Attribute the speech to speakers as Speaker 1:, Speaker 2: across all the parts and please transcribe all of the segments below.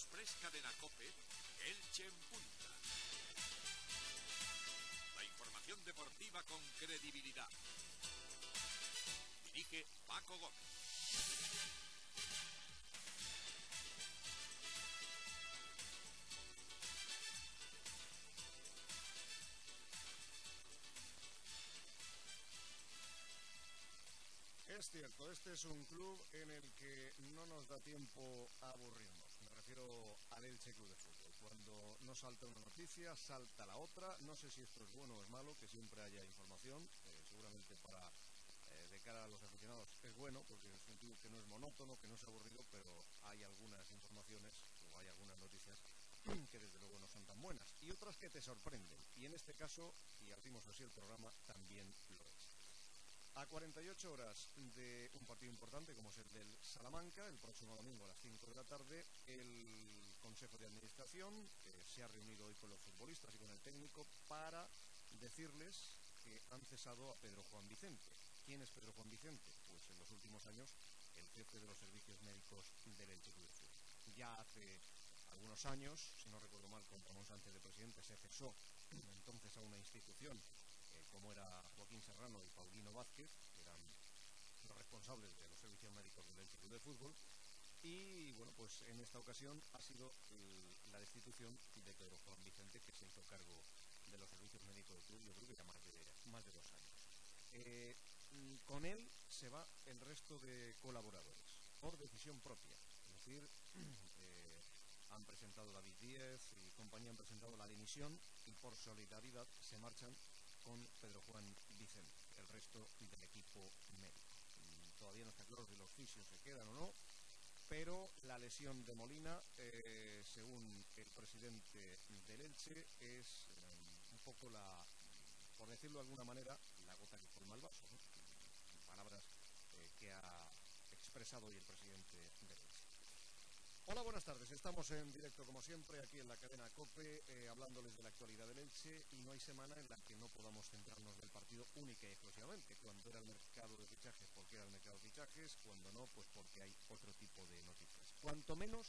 Speaker 1: Express Cadena COPE, Elche en punta. La información deportiva con credibilidad. Dirige Paco Gómez.
Speaker 2: Es cierto, este es un club en el que no nos da tiempo a aburrirnos. Me refiero al Elche Club de Fútbol. Cuando no salta una noticia, salta la otra. No sé si esto es bueno o es malo, que siempre haya información. Seguramente de cara a los aficionados es bueno, porque es un club que no es monótono, que no es aburrido, pero hay algunas informaciones o hay algunas noticias que desde luego no son tan buenas. Y otras que te sorprenden. Y en este caso, y abrimos así el programa, también lo es. A 48 horas de un partido importante como es el del Salamanca, el próximo domingo a las 5 de la tarde, el Consejo de Administración se ha reunido hoy con los futbolistas y con el técnico para decirles que han cesado a Pedro Juan Vicente. ¿Quién es Pedro Juan Vicente? Pues en los últimos años el jefe de los servicios médicos del Elche Club de Fútbol. Ya hace algunos años, si no recuerdo mal, con Ramón Sánchez de presidente, se cesó entonces a una institución como era Joaquín Serrano y Paulino Vázquez, que eran los responsables de los servicios médicos del Elche Club de Fútbol. Y bueno, pues en esta ocasión ha sido la destitución de Pedro Juan Vicente, que se hizo cargo de los servicios médicos del club, yo creo que ya más de 2 años. Con él se va el resto de colaboradores, por decisión propia. Es decir, han presentado David Díez y compañía, han presentado la dimisión y por solidaridad se marchan con Pedro Juan Vicente, el resto del equipo médico. Todavía no está claro si los fisios se quedan o no, pero la lesión de Molina, según el presidente del Elche, es un poco por decirlo de alguna manera, la gota que colma el vaso, ¿no? Palabras que ha expresado hoy el presidente del Elche. Hola, buenas tardes. Estamos en directo, como siempre, aquí en la cadena COPE, hablándoles de la actualidad del Elche, y no hay semana en la que no podamos centrarnos del partido única y exclusivamente. Cuando era el mercado de fichajes, porque era el mercado de fichajes; cuando no, pues porque hay otro tipo de noticias. Cuanto menos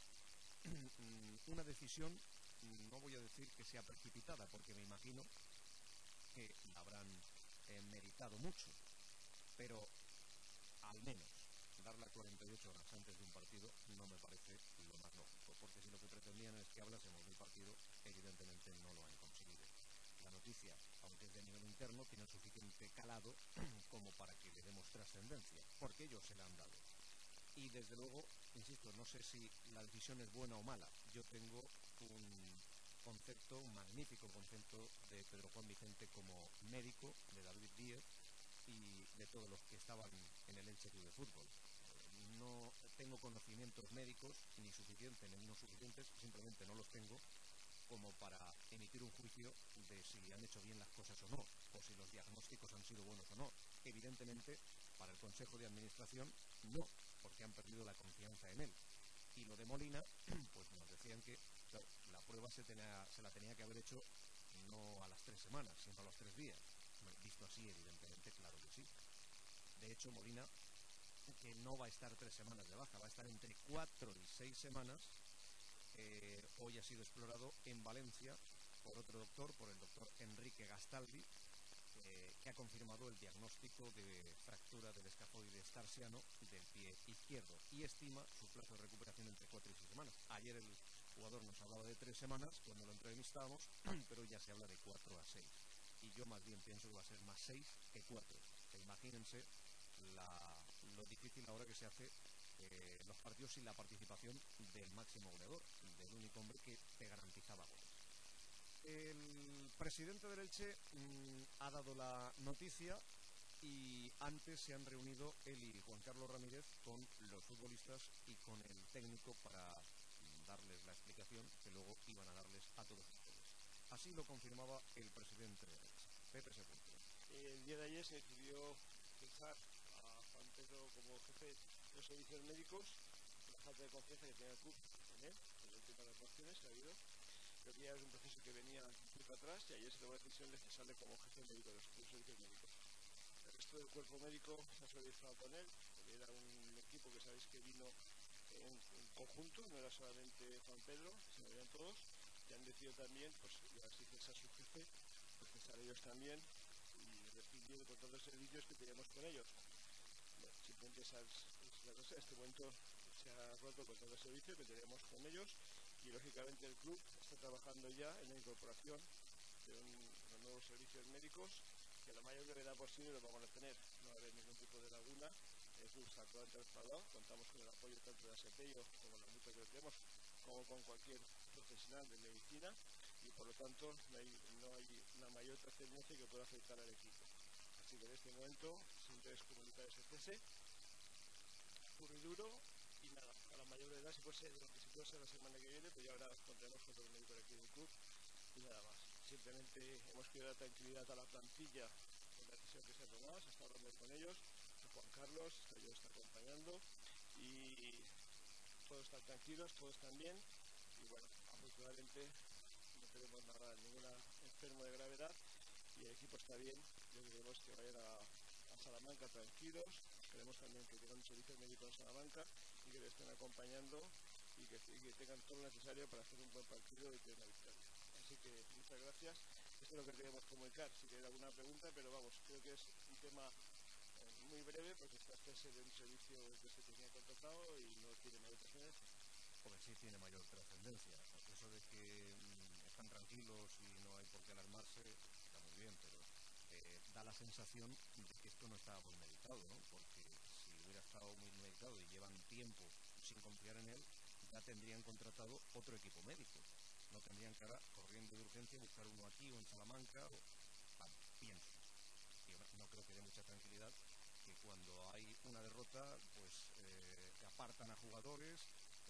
Speaker 2: una decisión, no voy a decir que sea precipitada, porque me imagino que la habrán meditado mucho, pero al menos darla 48 horas antes de un partido no me parece lo más lógico, porque si lo que pretendían es que hablásemos del partido, evidentemente no lo han conseguido. La noticia, aunque es de nivel interno, tiene el suficiente calado como para que le demos trascendencia, porque ellos se la han dado. Y desde luego, insisto, no sé si la decisión es buena o mala. Yo tengo un magnífico concepto de Pedro Juan Vicente como médico, de David Díez y de todos los que estaban en el Elche Club de Fútbol. No tengo conocimientos médicos, ni suficientes ni no suficientes, simplemente no los tengo como para emitir un juicio de si han hecho bien las cosas o no, o si los diagnósticos han sido buenos o no. Evidentemente, para el Consejo de Administración, no, porque han perdido la confianza en él. Y lo de Molina, pues nos decían que claro, la prueba se la tenía que haber hecho no a las 3 semanas, sino a los 3 días. Visto así, evidentemente, claro que sí. De hecho, Molina, que no va a estar 3 semanas de baja, va a estar entre 4 y 6 semanas, hoy ha sido explorado en Valencia por otro doctor, por el doctor Enrique Gastaldi, que ha confirmado el diagnóstico de fractura del escafoides tarsiano del pie izquierdo y estima su plazo de recuperación entre 4 y 6 semanas. Ayer el jugador nos hablaba de 3 semanas cuando lo entrevistábamos, pero ya se habla de 4 a 6. Y yo más bien pienso que va a ser más 6 que 4. Imagínense lo difícil ahora que se hace los partidos sin la participación del máximo goleador, del único hombre que te garantizaba goles. El presidente del Elche ha dado la noticia y antes se han reunido él y Juan Carlos Ramírez con los futbolistas y con el técnico para darles la explicación que luego iban a darles a todos ustedes. Así lo confirmaba el presidente del Elche, Pepe Sepúlveda.
Speaker 3: El día de ayer se decidió fijar a Juan Pedro como jefe de los servicios médicos, la falta de confianza que tenía el club en él, en las últimas relaciones que ha habido. Creo que ya es un proceso que venía muy para atrás y ayer se tomó la decisión de cesarle como jefe médico de los servicios médicos. El resto del cuerpo médico se ha solidarizado con él, porque era un equipo que sabéis que vino en conjunto, no era solamente Juan Pedro, sino eran todos, y han decidido también, pues, ya si cesa su jefe, pues cesar ellos también y rescindir el contrato de servicios que teníamos con ellos. Bueno, simplemente esa es la cosa. En este momento se ha roto el contrato de servicio que teníamos con ellos y lógicamente el club está trabajando ya en la incorporación de unos nuevos servicios médicos que a la mayor brevedad posible lo vamos a tener. No va a haber ningún tipo de laguna. El club está totalmente respaldado. Contamos con el apoyo tanto de ASEPEIO como la mutua que tenemos, como con cualquier profesional de medicina, y por lo tanto no hay una mayor trascendencia que pueda afectar al equipo. Así que en este momento siempre es comunicar ese cese puro y duro, y nada, a la mayor brevedad, si puede ser la semana que viene, pues ya ahora contaremos con todo el médico aquí del club y nada más. Simplemente hemos querido dar tranquilidad a la plantilla con la decisión que se ha tomado. Se está hablando con ellos, Juan Carlos está acompañando y todos están tranquilos, todos están bien y bueno, afortunadamente no tenemos nada, ningún enfermo de gravedad y el equipo está bien. Yo queremos que vayan a Salamanca tranquilos, queremos también que tengan un servicio médico en Salamanca y que les estén acompañando y que tengan todo lo necesario para hacer un buen partido y tener una victoria. Así que muchas gracias. Esto es lo que queríamos comunicar. Si queréis alguna pregunta, pero vamos, creo que es un tema muy breve porque está cese de un servicio que se tenía contratado y no tiene mayor trascendencia.
Speaker 2: Porque sí tiene mayor trascendencia. Eso de que están tranquilos y no hay por qué alarmarse está muy bien, pero da la sensación de que esto no estaba muy meditado, ¿no? Porque si hubiera estado muy meditado y llevan tiempo sin confiar en él, ya tendrían contratado otro equipo médico. No tendrían que ahora, corriendo de urgencia, buscar uno aquí o en Salamanca. Pienso. Y no creo que dé mucha tranquilidad que cuando hay una derrota, pues apartan a jugadores,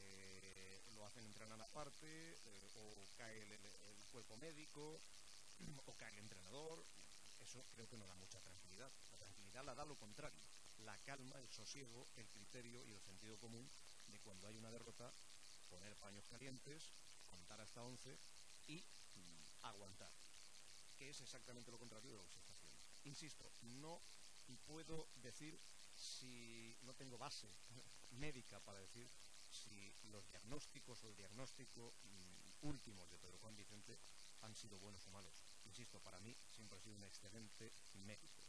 Speaker 2: lo hacen entrenar aparte, o cae el cuerpo médico, o cae el entrenador. Eso creo que no da mucha tranquilidad. La tranquilidad la da lo contrario: la calma, el sosiego, el criterio y el sentido común de cuando hay una derrota, poner paños calientes, contar hasta 11 y aguantar, que es exactamente lo contrario de lo que se está haciendo. Insisto, no puedo decir, si no tengo base médica para decir si los diagnósticos o el diagnóstico últimos de Pedro Juan Vicente han sido buenos o malos. Insisto, para mí siempre ha sido un excelente médico.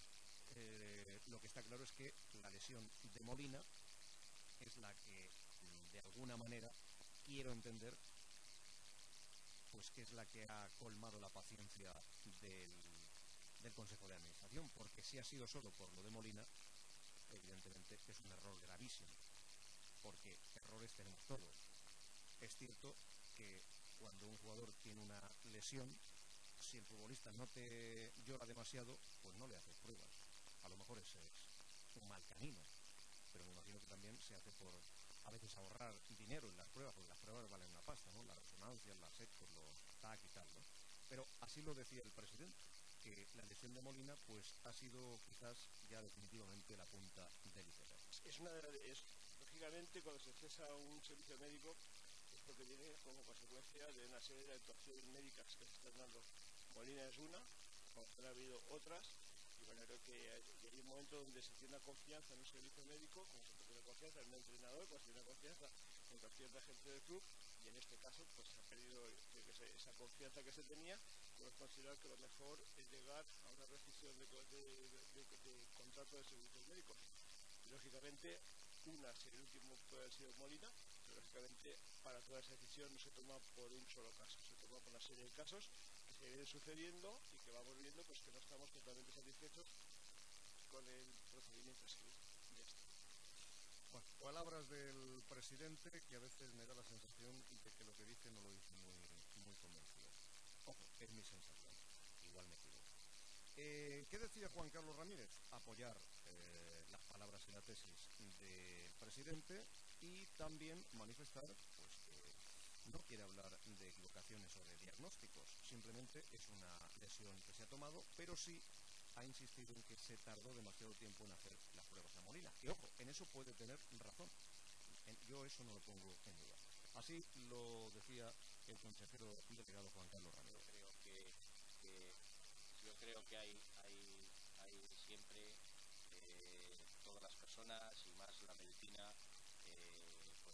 Speaker 2: Lo que está claro es que la lesión de Molina es la que, de alguna manera, quiero entender, pues que es la que ha colmado la paciencia del Consejo de Administración, porque si ha sido solo por lo de Molina, evidentemente es un error gravísimo, porque errores tenemos todos. Es cierto que cuando un jugador tiene una lesión, si el futbolista no te llora demasiado, pues no le haces pruebas. A lo mejor ese es un mal camino, pero me imagino que también se hace por a veces ahorrar dinero en las pruebas, porque las pruebas valen una pasta, ¿no? Las resonancias, las ecos, los TAC y tal, ¿no? Pero así lo decía el presidente, que la lesión de Molina pues ha sido quizás ya definitivamente la punta del iceberg.
Speaker 3: Lógicamente, cuando se cesa un servicio médico es porque viene como consecuencia de una serie de actuaciones médicas que se están dando. Molina es una, como han habido otras, y bueno, creo que hay un momento donde se tiene una confianza en un servicio médico, como se tiene confianza en un entrenador, como se tiene confianza en cualquier gente del club, y en este caso pues se ha perdido esa confianza que se tenía. Podemos considerar que lo mejor es llegar a una rescisión de contrato de servicios médicos. Y, lógicamente, si el último puede haber sido Molina, pero lógicamente para toda esa decisión no se toma por un solo caso, se toma por una serie de casos que se vienen sucediendo y que vamos viendo pues que no estamos totalmente satisfechos con el procedimiento a seguir. Ya está.
Speaker 2: Bueno, palabras del presidente que a veces me da la sensación de que lo que dice no lo dice muy convencido. Ojo, es mi sensación, igual me equivoco. ¿Qué decía Juan Carlos Ramírez? Apoyar las palabras y la tesis del presidente y también manifestar pues que no quiere hablar de equivocaciones o de diagnósticos, simplemente es una lesión que se ha tomado, pero sí ha insistido en que se tardó demasiado tiempo en hacer las pruebas a Molina. Y ojo, en eso puede tener razón. Yo eso no lo pongo en duda. Así lo decía el consejero delegado Juan Carlos Ramírez.
Speaker 4: Yo creo que hay siempre todas las personas y más la medicina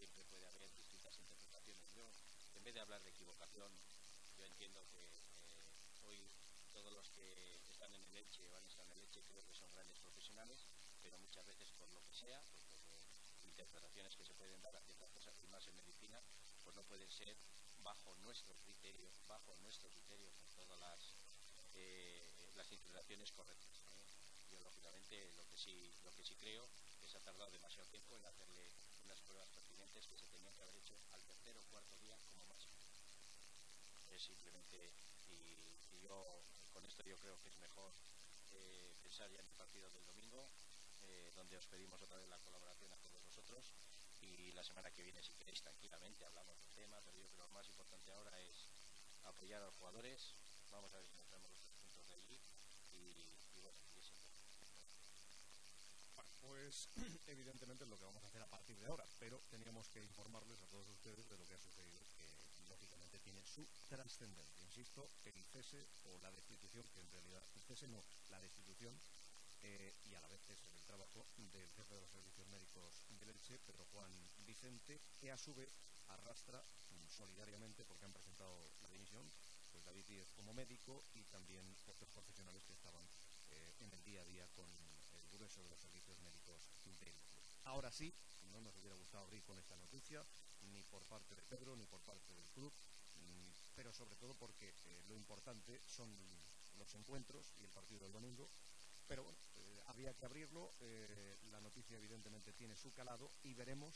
Speaker 4: siempre puede haber distintas interpretaciones. Yo, en vez de hablar de equivocación, yo entiendo que hoy todos los que están en el Elche o han estado en el Elche creo que son grandes profesionales, pero muchas veces por lo que sea, pues por interpretaciones que se pueden dar a ciertas cosas y más en medicina, pues no pueden ser bajo nuestro criterio con todas las interpretaciones correctas. Yo lógicamente lo que sí creo es que se ha tardado demasiado tiempo en hacerle unas pruebas pertinentes que se tenían que haber hecho al tercer o cuarto día como máximo. Es simplemente, y yo con esto yo creo que es mejor pensar ya en el partido del domingo, donde os pedimos otra vez la colaboración a todos vosotros, y la semana que viene, si queréis, tranquilamente hablamos del tema, pero yo creo que lo más importante ahora es apoyar a los jugadores. Vamos a ver si nos traemos los 3 puntos de allí y bueno, y es importante.
Speaker 2: Bueno, pues evidentemente es lo que vamos a hacer a partir de ahora, pero teníamos que informarles a todos ustedes de lo que ha sucedido, que lógicamente tiene su trascendencia. Insisto, el cese o la destitución, que en realidad el cese no, la destitución y a la vez cese del trabajo del jefe de los servicios médicos del Elche, Pedro Juan Vicente, que a su vez arrastra solidariamente, porque han presentado la dimisión, pues David Díez como médico y también otros profesionales que estaban en el día a día con el grueso de los servicios médicos del club. Ahora sí, no nos hubiera gustado abrir con esta noticia, ni por parte de Pedro, ni por parte del club, pero sobre todo porque lo importante son los encuentros y el partido del domingo. Pero bueno, había que abrirlo, la noticia evidentemente tiene su calado y veremos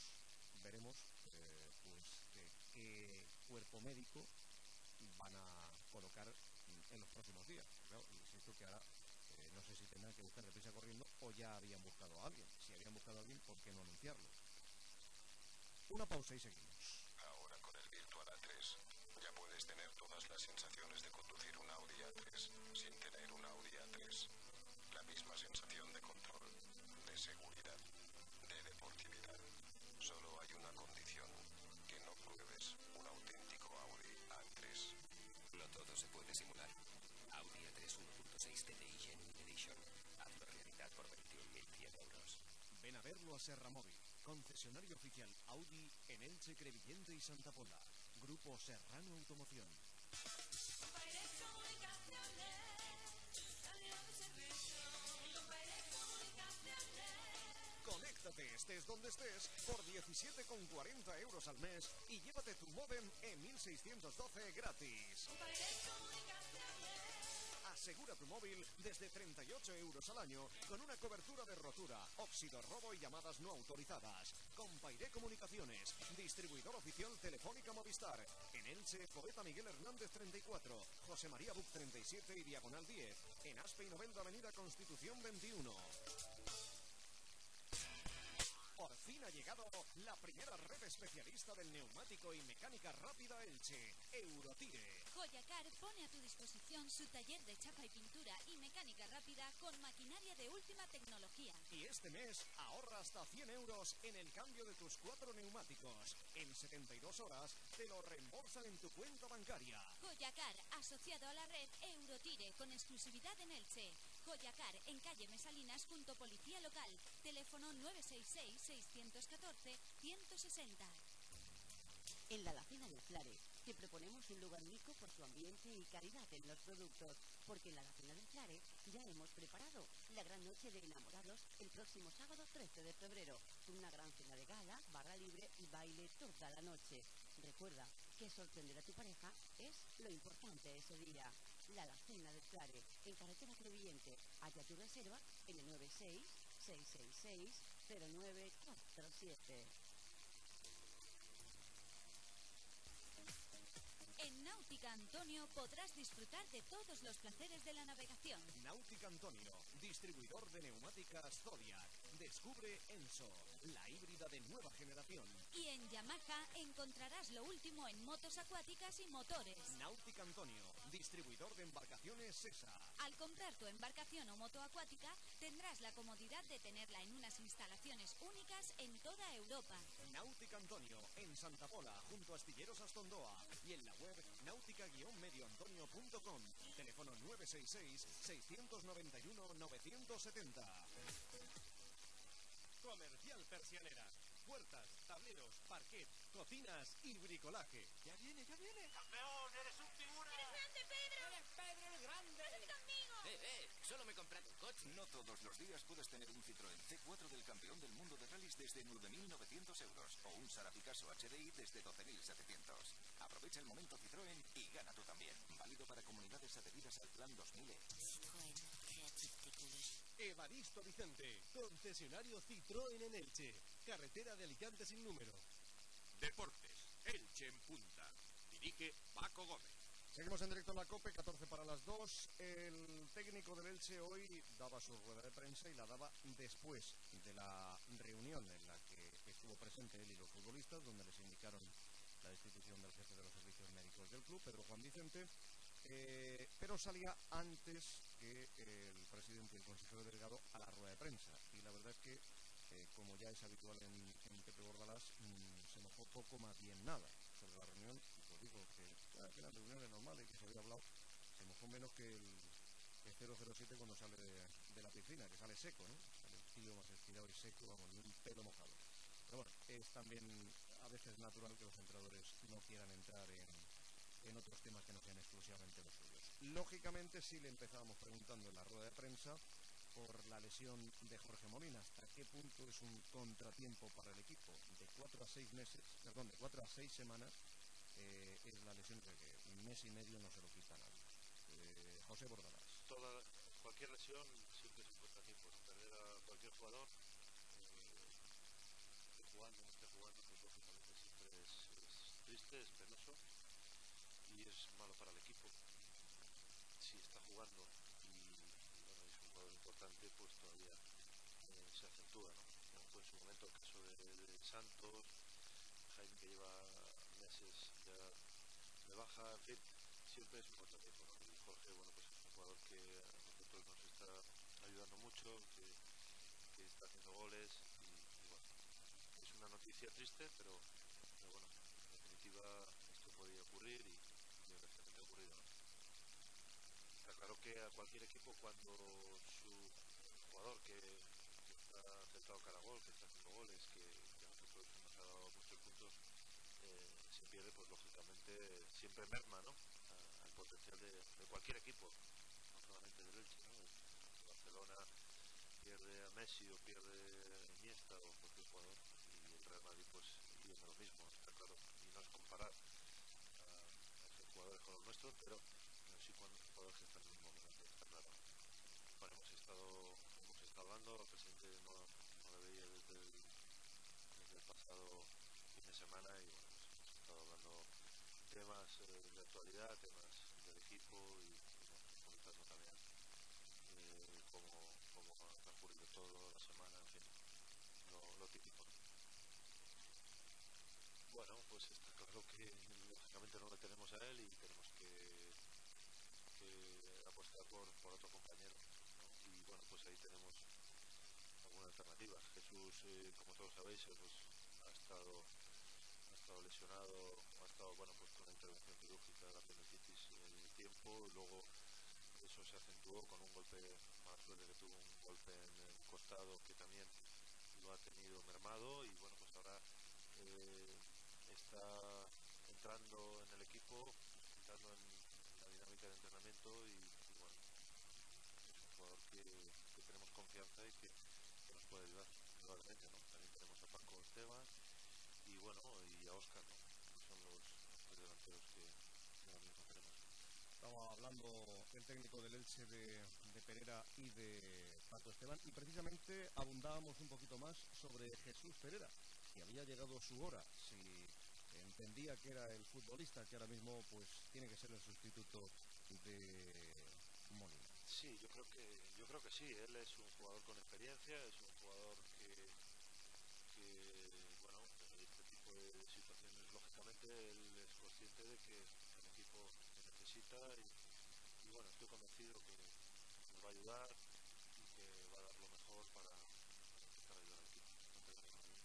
Speaker 2: pues qué cuerpo médico van a colocar en los próximos días. Claro, insisto que ahora no sé si tendrán que buscar deprisa corriendo o ya habían buscado a alguien. Si habían buscado a alguien, ¿por qué no anunciarlo? Una pausa y seguimos.
Speaker 5: Ahora con el Virtual A3 ya puedes tener todas las sensaciones de conducir un Audi A3 sin tener un Audi A3. La misma sensación de control, de seguridad, de deportividad. Solo hay una condición, que no pruebes un auténtico Audi A3.
Speaker 6: No todo se puede simular. Audi A3 1.6 TDI Genuine Edition. Hazlo realidad por 21.100 euros.
Speaker 2: Ven a verlo a Serra Móvil, concesionario oficial Audi en Elche, Crevillente y Santa Pola. Grupo Serrano Automoción. Conéctate, estés donde estés, por 17,40 euros al mes y llévate tu módem E1612 gratis. Asegura tu móvil desde 38 euros al año con una cobertura de rotura, óxido, robo y llamadas no autorizadas. Compairé Comunicaciones, distribuidor oficial Telefónica Movistar. En Elche, Poeta Miguel Hernández 34, José María Buc 37 y Diagonal 10. En Aspe y Novelda Avenida Constitución 21. Por fin ha llegado la primera red especialista del neumático y mecánica rápida Elche, Eurotire.
Speaker 7: Joyacar pone a tu disposición su taller de chapa y pintura y mecánica rápida con maquinaria de última tecnología.
Speaker 2: Y este mes ahorra hasta 100 euros en el cambio de tus 4 neumáticos. En 72 horas te lo reembolsan en tu cuenta bancaria.
Speaker 7: Joyacar, asociado a la red Eurotire, con exclusividad en Elche. Joyacar, en calle Mesalinas, junto Policía Local. Teléfono 966-614-160.
Speaker 8: En la Alacena del Flare te proponemos un lugar único por su ambiente y calidad en los productos, porque en la Alacena del Flare ya hemos preparado la gran noche de enamorados el próximo sábado 13 de febrero, con una gran cena de gala, barra libre y baile toda la noche. Recuerda que sorprender a tu pareja es lo importante ese día. La Alacena del Flare, en carretera Crevillente. Halla tu reserva en el 96-666-0947.
Speaker 7: En Náutica Antonio podrás disfrutar de todos los placeres de la navegación.
Speaker 2: Náutica Antonio, distribuidor de neumáticas Zodiac. Descubre Enso, la híbrida de nueva generación.
Speaker 7: Y en Yamaha encontrarás lo último en motos acuáticas y motores.
Speaker 2: Náutica Antonio, distribuidor de embarcaciones SESA.
Speaker 7: Al comprar tu embarcación o moto acuática, tendrás la comodidad de tenerla en unas instalaciones únicas en toda Europa.
Speaker 2: Náutica Antonio, en Santa Pola, junto a Astilleros Astondoa. Y en la web náutica-medioantonio.com. Teléfono 966-691-970. Comercial Persianera. puertas, tableros, parquet, cocinas y bricolaje.
Speaker 6: ¡Ya viene, ya viene!
Speaker 9: ¡Campeón, eres un figura!
Speaker 10: ¡Eres grande, Pedro!
Speaker 6: ¡Eres Pedro el Grande!
Speaker 10: ¡Pásate conmigo!
Speaker 6: Solo me he comprado un coche.
Speaker 5: No todos los días puedes tener un Citroën C4 del campeón del mundo de rallies desde 9.900 euros o un Sara Picasso HDI desde 12.700. Aprovecha el momento Citroën y gana tú también. Válido para comunidades adheridas al Plan 2000E.
Speaker 8: Citroën Creative Technology.
Speaker 2: Evaristo Vicente, concesionario Citroën en Elche. Carretera de Alicante sin número.
Speaker 1: Deportes, Elche en punta. Dirige Paco Gómez.
Speaker 2: Seguimos en directo en la COPE, 14 para las 2. El técnico del Elche hoy daba su rueda de prensa y la daba después de la reunión en la que estuvo presente él y los futbolistas, donde les indicaron la destitución del jefe de los servicios médicos del club, Pedro Juan Vicente, pero salía antes que el presidente y el consejero delegado a la rueda de prensa. Y la verdad es que, como ya es habitual en Pepe Bordalás, se mojó poco, más bien nada, sobre la reunión. Pues digo que eran reuniones normales y que se había hablado, se mojó menos que el 007 cuando sale de la piscina, que sale seco, ¿no? Sale el tío más estirado y seco, vamos, ni un pelo mojado. Pero bueno, es también a veces natural que los entrenadores no quieran entrar en otros temas que no sean exclusivamente los suyos. Lógicamente, sí le empezábamos preguntando en la rueda de prensa por la lesión de Jorge Molina. ¿Hasta qué punto es un contratiempo para el equipo? De 4 a 6 semanas es la lesión que un mes y medio no se lo quita a nadie. José Bordalás.
Speaker 3: Cualquier lesión siempre es un contratiempo, ¿no? Perder a cualquier jugador, esté jugando o no esté jugando, pues lógicamente siempre es triste, es penoso y es malo para el equipo. Si está jugando y bueno, es un jugador importante, pues todavía se acentúa, ¿no? Como fue en su momento el caso de Santos, Jaime, que lleva meses ya de baja, en fin, siempre es un contratiempo, ¿no? Y Jorge, bueno, pues es un jugador que a nosotros nos está ayudando mucho, que está haciendo goles y bueno, es una noticia triste, pero bueno, en definitiva esto podía ocurrir y desgraciadamente ha ocurrido, ¿no? Está claro que a cualquier equipo, cuando su jugador que está centrado cara a gol, que está haciendo goles, que a nosotros nos ha dado muchos puntos, se pierde, pues lógicamente siempre merma, ¿no? Al potencial de cualquier equipo, no solamente del Elche, ¿no? El Barcelona pierde a Messi o pierde a Iniesta o cualquier jugador, y el Real Madrid pues pierde lo mismo, está claro, y no es comparar a esos jugadores con los nuestros, pero sí cuando los jugadores están en un momento, está claro. Bueno, hemos estado hablando, el presidente no le veía desde el pasado fin de semana y bueno, pues hemos estado hablando temas de actualidad, temas del equipo y bueno, comentando también cómo ha transcurrido todo la semana, en fin, lo típico, ¿no? Bueno, pues está claro que lógicamente no le tenemos a él y tenemos que apostar por otro compañero, ¿no? Y bueno, pues ahí tenemos algunas alternativas. Jesús, como todos sabéis, pues ha estado lesionado, ha estado, bueno, pues con una intervención quirúrgica de la apendicitis tiempo, y luego eso se acentuó con un golpe, más suerte que tuvo un golpe en el costado que también lo ha tenido mermado, y bueno, pues ahora está entrando en el equipo, entrando en la dinámica de entrenamiento y bueno, es un jugador que tenemos confianza y que nos puede ayudar indudablemente, ¿no? También tenemos a Paco Esteban y bueno, y a Óscar, ¿no? Que son los tres delanteros que ahora mismo tenemos.
Speaker 2: Estaba hablando el técnico del Elche de Pereira y de Paco Esteban, y precisamente abundábamos un poquito más sobre Jesús Pereira, si había llegado su hora, si entendía que era el futbolista que ahora mismo pues tiene que ser el sustituto de Molina.
Speaker 3: Sí, yo creo que sí. Él es un jugador con experiencia, es un jugador que bueno, este tipo de situaciones, lógicamente, él es consciente de que el equipo le necesita y bueno, estoy convencido que nos va a ayudar y que va a dar lo mejor para intentar ayudar al equipo. No tengo ninguna duda.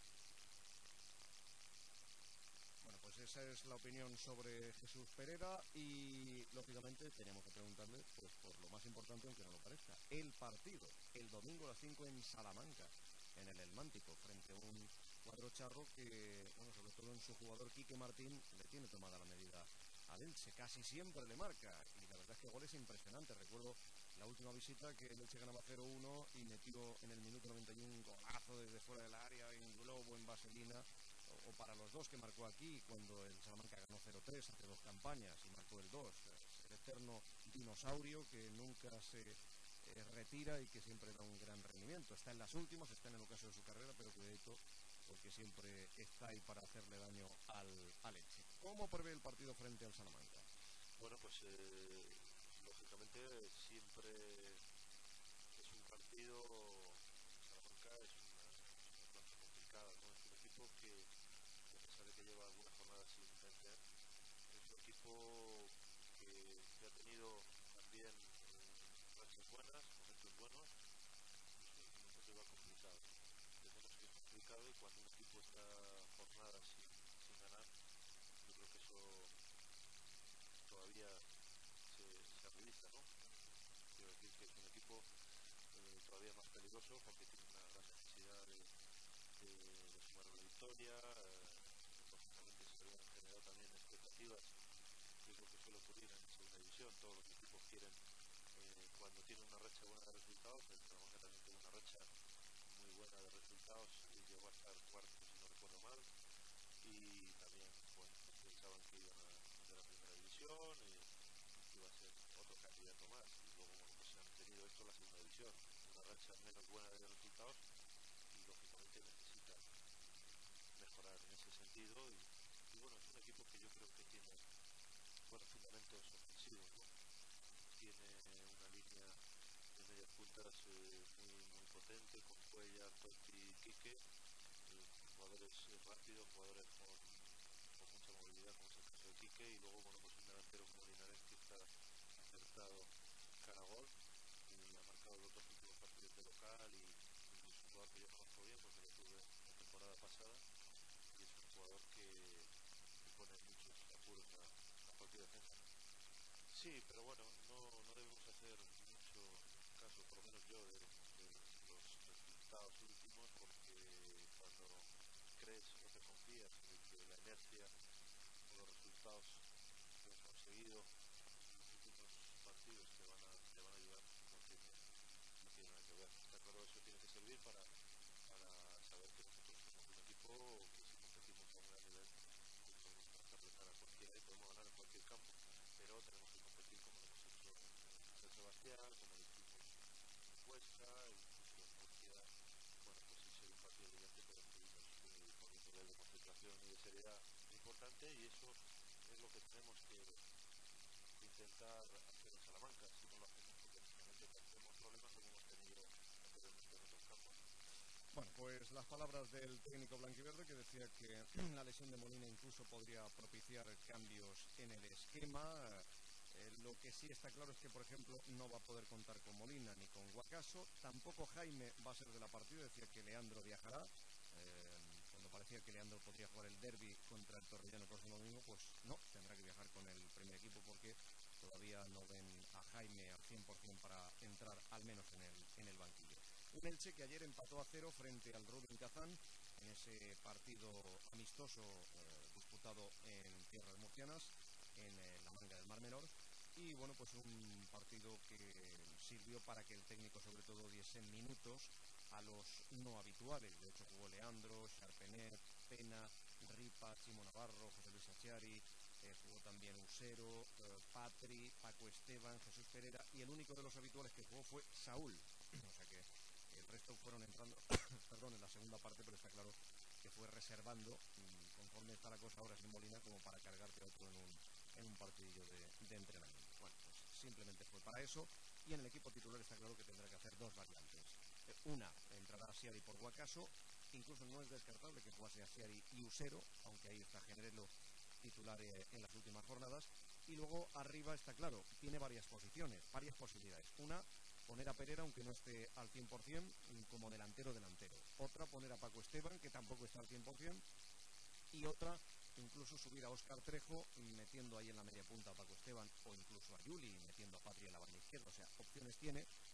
Speaker 2: Bueno, pues esa es la opinión sobre Jesús Pereira y lógicamente tenemos que preguntarle pues por lo más importante, aunque no lo parezca, el partido, el domingo a las 5 en Salamanca, en el Mántico, frente a un cuadro charro que, bueno, sobre todo en su jugador Quique Martín, le tiene tomada la medida al Elche, casi siempre le marca, y la verdad es que el gol es impresionante. Recuerdo la última visita que el Elche ganaba 0-1 y metió en el minuto 91 un golazo desde fuera del área, en globo, en vaselina, o para los dos que marcó aquí, cuando el Salamanca ganó 0-3 hace 2 campañas y marcó el 2, el eterno dinosaurio que nunca se retira y que siempre da un gran rendimiento. Está en las últimas, está en el ocaso de su carrera, pero cuidadito, porque siempre está ahí para hacerle daño al Elche. ¿Cómo prevé el partido frente al Salamanca?
Speaker 9: Bueno, pues lógicamente siempre es un partido. Salamanca es una plaza complicada, ¿no? Es un equipo que, a pesar de que lleva algunas jornadas sin vencer, es un equipo que ha tenido también rachas buenas, momentos buenos. Es un momento que va complicado. Entendemos que es complicado y cuando un equipo está jornadas sin ganar, yo creo que eso todavía se agudiza, ¿no? Quiero decir que es un equipo todavía más peligroso porque tiene una gran necesidad de sumar una victoria. Lógicamente se habían generado también expectativas, que es lo que suele ocurrir en segunda división. Todos los equipos quieren, cuando tienen una racha buena de resultados, el Salamanca también tuvo una racha muy buena de resultados y llegó a estar cuarto, si no recuerdo mal, y también, bueno, pues pensaban que iban a ascender a primera división y que iba a ser otro candidato más, y luego, bueno, pues han tenido esto en la segunda división, una racha menos buena de resultados y lógicamente necesitan mejorar en ese sentido y bueno, es un equipo que yo creo que tiene buenos fundamentos ofensivos, ¿no? Tiene una línea de medias puntas muy potente, con Cuellar, Totti y Quique, jugadores rápidos, jugadores con mucha movilidad, como es el caso de Quique, y luego, bueno, pues un delantero como Linares que está acertado cara a gol y ha marcado los 2 últimos partidos de local y es un jugador que yo conozco bien porque lo tuve la temporada pasada y es un jugador que pone muchos apuros a cualquier defensa. Sí, pero bueno, no debemos hacer mucho caso, por lo menos yo, de los resultados últimos, porque cuando crees o te confías de que la inercia o los resultados que has conseguido en los últimos partidos te van a ayudar, no tiene nada que ver. Está claro, eso tiene que servir para saber que nosotros somos un equipo que si competimos a un gran nivel pues podemos hacerle a cualquiera y podemos ganar en cualquier campo, pero tenemos que competir como lo hemos hecho en San Sebastián, como lo hicimos en Huesca, incluso en Murcia. Bueno, pues sin ser un partido brillante, pero estuvimos con un nivel de concentración y de seriedad importante y eso es lo que tenemos que intentar hacer en Salamanca. Si no lo hacemos, pues lógicamente tendremos problemas como hemos tenido anteriormente en otros campos.
Speaker 2: Bueno, pues las palabras del técnico blanquiverde, que decía que la lesión de Molina incluso podría propiciar cambios en el esquema. Lo que sí está claro es que, por ejemplo, no va a poder contar con Molina ni con Guacaso. Tampoco Jaime va a ser de la partida. Decía que Leandro viajará. Cuando parecía que Leandro podría jugar el derbi contra el Torrellano el próximo domingo, pues no, tendrá que viajar con el primer equipo porque todavía no ven a Jaime al 100% para entrar al menos en el banquillo. Un Elche que ayer empató a 0 frente al Rubin Kazán en ese partido amistoso disputado en tierras murcianas, en la Manga del Mar Menor. Y bueno, pues un partido que sirvió para que el técnico sobre todo diese minutos a los no habituales. De hecho jugó Leandro, Charpenet, Pena, Ripa, Chimo Navarro, José Luis Achiari, jugó también Usero, Patri, Paco Esteban, Jesús Pereira y el único de los habituales que jugó fue Saúl. O sea que el resto fueron entrando perdón, en la segunda parte, pero está claro que fue reservando, conforme está la cosa ahora sin Molina, como para cargarte a otro en un partidillo de entrenamiento. Bueno, pues simplemente fue para eso y en el equipo titular está claro que tendrá que hacer 2 variantes. Una, entrará Asiari por Guacaso, incluso no es descartable que jugase Asiari y Usero, aunque ahí está Generelo titular en las últimas jornadas. Y luego arriba está claro, tiene varias posiciones, varias posibilidades. Una, poner a Pereira, aunque no esté al 100%, como delantero. Otra, poner a Paco Esteban, que tampoco está al 100%. Y otra, incluso subir a Óscar Trejo, metiendo ahí en la media punta a Paco Esteban, o incluso a Yuli, metiendo a Patria en la banda izquierda. O sea, opciones tiene,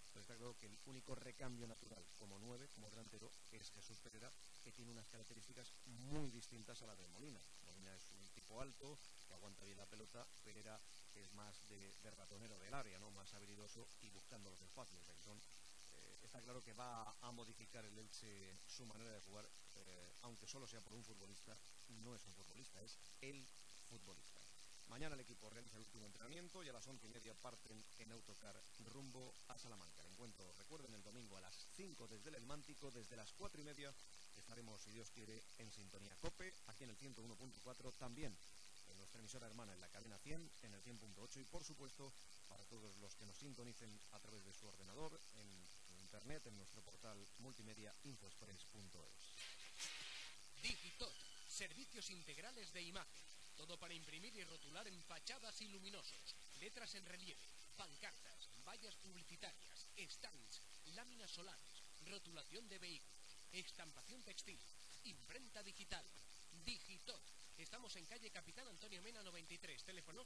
Speaker 2: Pero está claro que el único recambio natural como 9, como delantero, es Jesús Perera, que tiene unas características muy distintas a las de Molina. Molina es un tipo alto, que aguanta bien la pelota. Perera es más de ratonero del área, ¿no? Más habilidoso y buscando los espacios. Está claro que va a modificar el Elche su manera de jugar, aunque solo sea por un futbolista. No es un futbolista, es el futbolista. Mañana el equipo realiza el último entrenamiento y a las 11:30 parten en autocar rumbo a Salamanca. El encuentro, recuerden, el domingo a las 5 desde el Elmántico. Desde las 4:30 estaremos, si Dios quiere, en sintonía COPE, aquí en el 101.4, también en nuestra emisora hermana en la cadena 100, en el 100.8 y, por supuesto, para todos los que nos sintonicen a través de su ordenador, en internet, en nuestro portal multimedia infoexpress.es.
Speaker 10: Digitot, servicios integrales de imagen. Todo para imprimir y rotular en fachadas y luminosos, letras en relieve, pancartas, vallas publicitarias, stands, láminas solares, rotulación de vehículos, estampación textil, imprenta digital. Digitot. Estamos en calle Capitán Antonio Mena 93, teléfono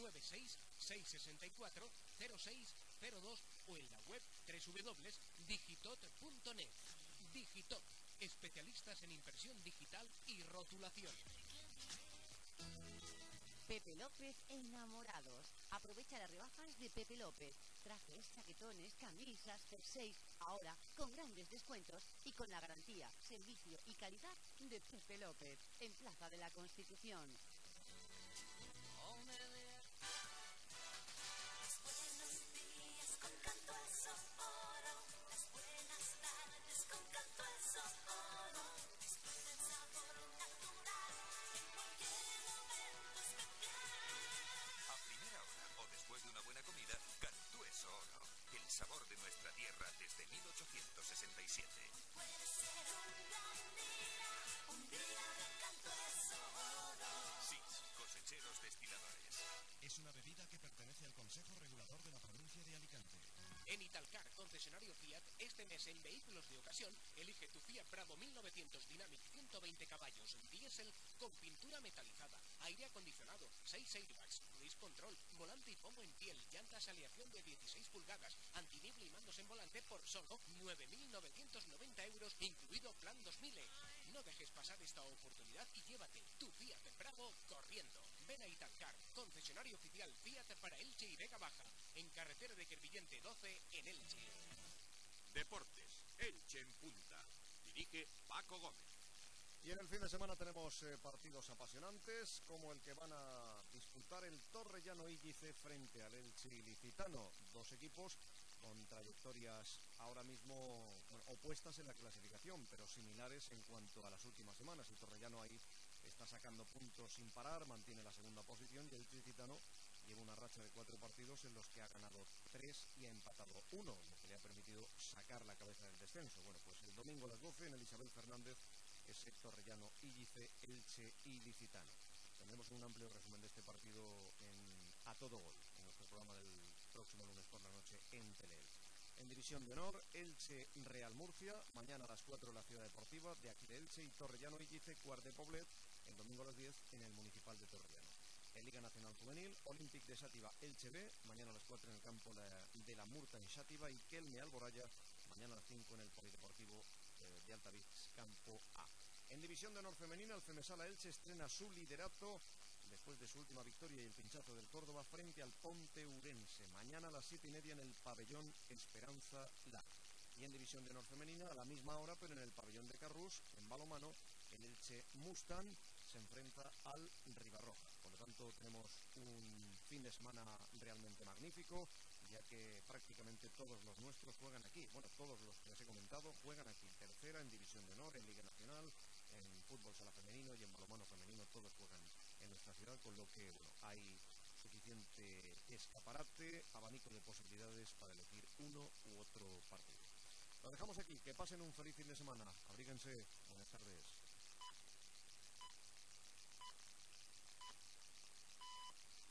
Speaker 10: 96-664-0602 o en la web www.digitot.net. Digitot, especialistas en impresión digital y rotulación.
Speaker 8: Pepe López Enamorados. Aprovecha las rebajas de Pepe López. Trajes, chaquetones, camisas, jerseys, ahora con grandes descuentos y con la garantía, servicio y calidad de Pepe López, en Plaza de la Constitución.
Speaker 6: El sabor de nuestra tierra desde 1867.
Speaker 11: Puede ser un gran día, un día de Cantueso Oro.
Speaker 6: SIS, cosecheros destiladores.
Speaker 12: Es una bebida que pertenece al Consejo Regulador de la provincia de Alicante.
Speaker 10: En Italcar, concesionario Fiat, este mes en vehículos de ocasión, elige tu Fiat Bravo 1900 Dynamic 120 caballos, diésel con pintura metalizada, aire acondicionado, 6 airbags, cruise control, volante y pomo en piel, llantas aleación de 16 pulgadas, antiniebla y mandos en volante por solo 9.990 euros, incluido plan 2000. No dejes pasar esta oportunidad y llévate tu Fiat Bravo corriendo. Ven a Italcar, concesionario oficial Fiat para Elche y Vega Baja, en carretera de Crevillente 12 en Elche.
Speaker 1: Deportes, Elche en punta. Dirige Paco Gómez.
Speaker 2: Y en el fin de semana tenemos partidos apasionantes, como el que van a disputar el Torrellano Illice frente al Elche Ilicitano. Dos equipos con trayectorias ahora mismo opuestas en la clasificación, pero similares en cuanto a las últimas semanas. El Torrellano ahí está sacando puntos sin parar, mantiene la segunda posición, y el Ilicitano lleva una racha de 4 partidos en los que ha ganado 3 y ha empatado 1, lo que le ha permitido sacar la cabeza del descenso. Bueno, pues el domingo a las 12 en el Isabel Fernández, ese Torrellano Illice, Elche Ilicitano. Tendremos un amplio resumen de este partido A Todo Gol, en nuestro programa del próximo lunes por la noche en Teleelch. En División de Honor, Elche Real Murcia, mañana a las 4 en la Ciudad Deportiva de aquí de Elche, y Torrellano Illice, Cuart de Poblet, el domingo a las 10 en el Municipal de Torrellano. En Liga Nacional Juvenil, Olympic de Xàtiva Elche B, mañana a las 4 en el campo de la Murta en Xàtiva, y Kelme Alboraya, mañana a las 5 en el Polideportivo de Altavix, campo A. En División de Honor Femenina, el Femesala Elche estrena su liderato después de su última victoria y el pinchazo del Córdoba frente al Ponteurense. Mañana a las 7:30 en el pabellón Esperanza Lara. Y en División de Honor Femenina, a la misma hora, pero en el pabellón de Carrús, en balonmano, el Elche Mustang se enfrenta al Ribarroja. Por lo tanto, tenemos un fin de semana realmente magnífico, ya que prácticamente todos los nuestros juegan aquí. Bueno, todos los que les he comentado juegan aquí. Tercera, en División de Honor, en Liga Nacional, en fútbol sala femenino y en balonmano femenino, todos juegan en nuestra ciudad, con lo que, bueno, hay suficiente escaparate, abanico de posibilidades para elegir uno u otro partido. Lo dejamos aquí, que pasen un feliz fin de semana. Abríguense. Buenas tardes.